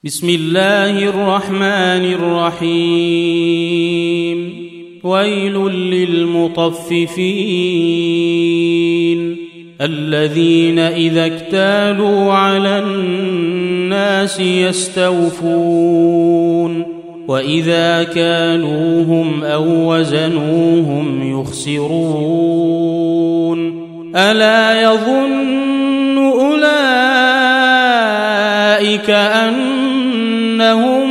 بسم الله الرحمن الرحيم ويل للمطففين الذين إذا اكتالوا على الناس يستوفون وإذا كالوهم أو وزنوهم يخسرون ألا يظن أولئك أنهم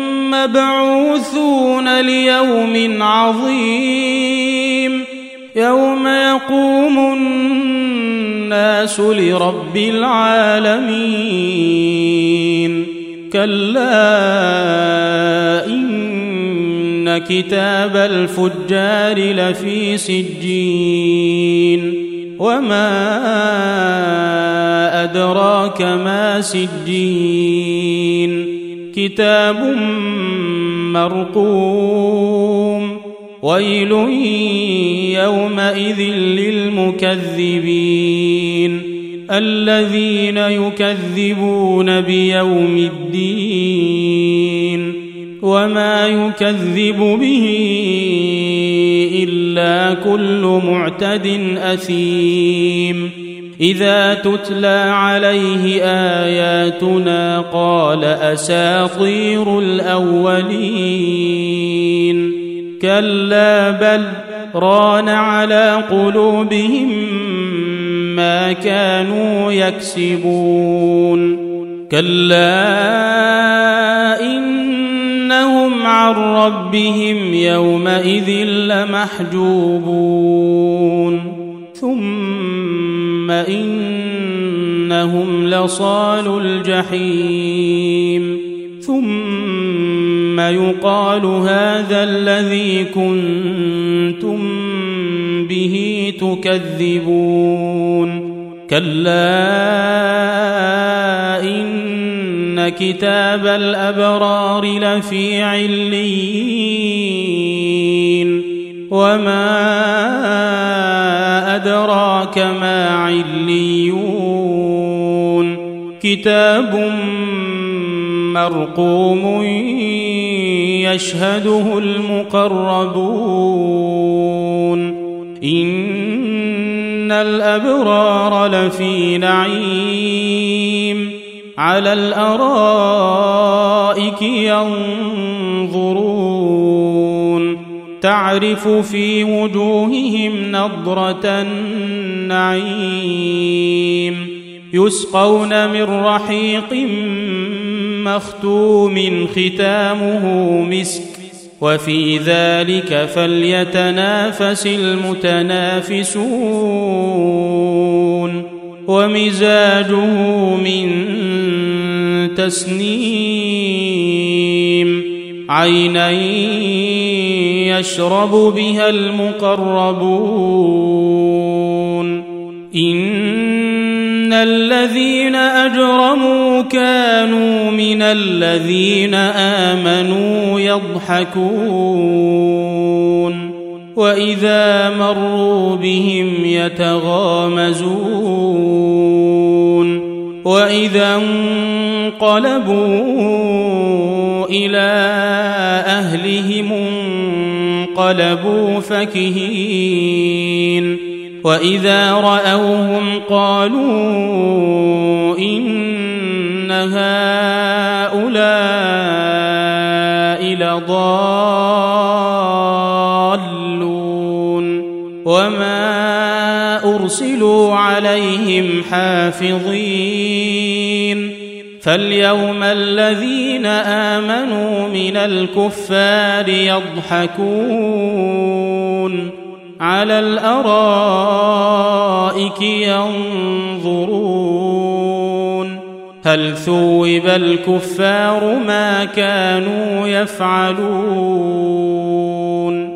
مبعوثون ليوم عظيم يوم يقوم الناس لرب العالمين كلا إن كتاب الفجار لفي سجين وما أدراك ما سجين كتاب مرقوم ويل يومئذ للمكذبين الذين يكذبون بيوم الدين وما يكذب به إلا كل معتد أثيم إذا تتلى عليه آياتنا قال أساطير الأولين كلا بل ران على قلوبهم ما كانوا يكسبون كلا إنهم عن ربهم يومئذ لمحجوبون ثم إنهم لصالو الجحيم ثم يقال هذا الذي كنتم به تكذبون كلا إن كتاب الأبرار لفي عليين وما أدراك ما عليون كتاب مرقوم يشهده المقربون إن الأبرار لفي نعيم على الأرائك ينظرون تعرف في وجوههم نضرة النعيم يسقون من رحيق مختوم ختامه مسك وفي ذلك فليتنافس المتنافسون ومزاجه من تسنيم عينا يشرب بها المقربون إن الذين أجرموا كانوا من الذين آمنوا يضحكون وإذا مروا بهم يتغامزون وإذا انقلبوا إلى أهلهم انقلبوا فكهين وإذا رأوهم قالوا إن هؤلاء لضالون وما أرسلوا عليهم حافظين فاليوم الذين آمنوا من الكفار يضحكون على الأرائك ينظرون هل ثوب الكفار ما كانوا يفعلون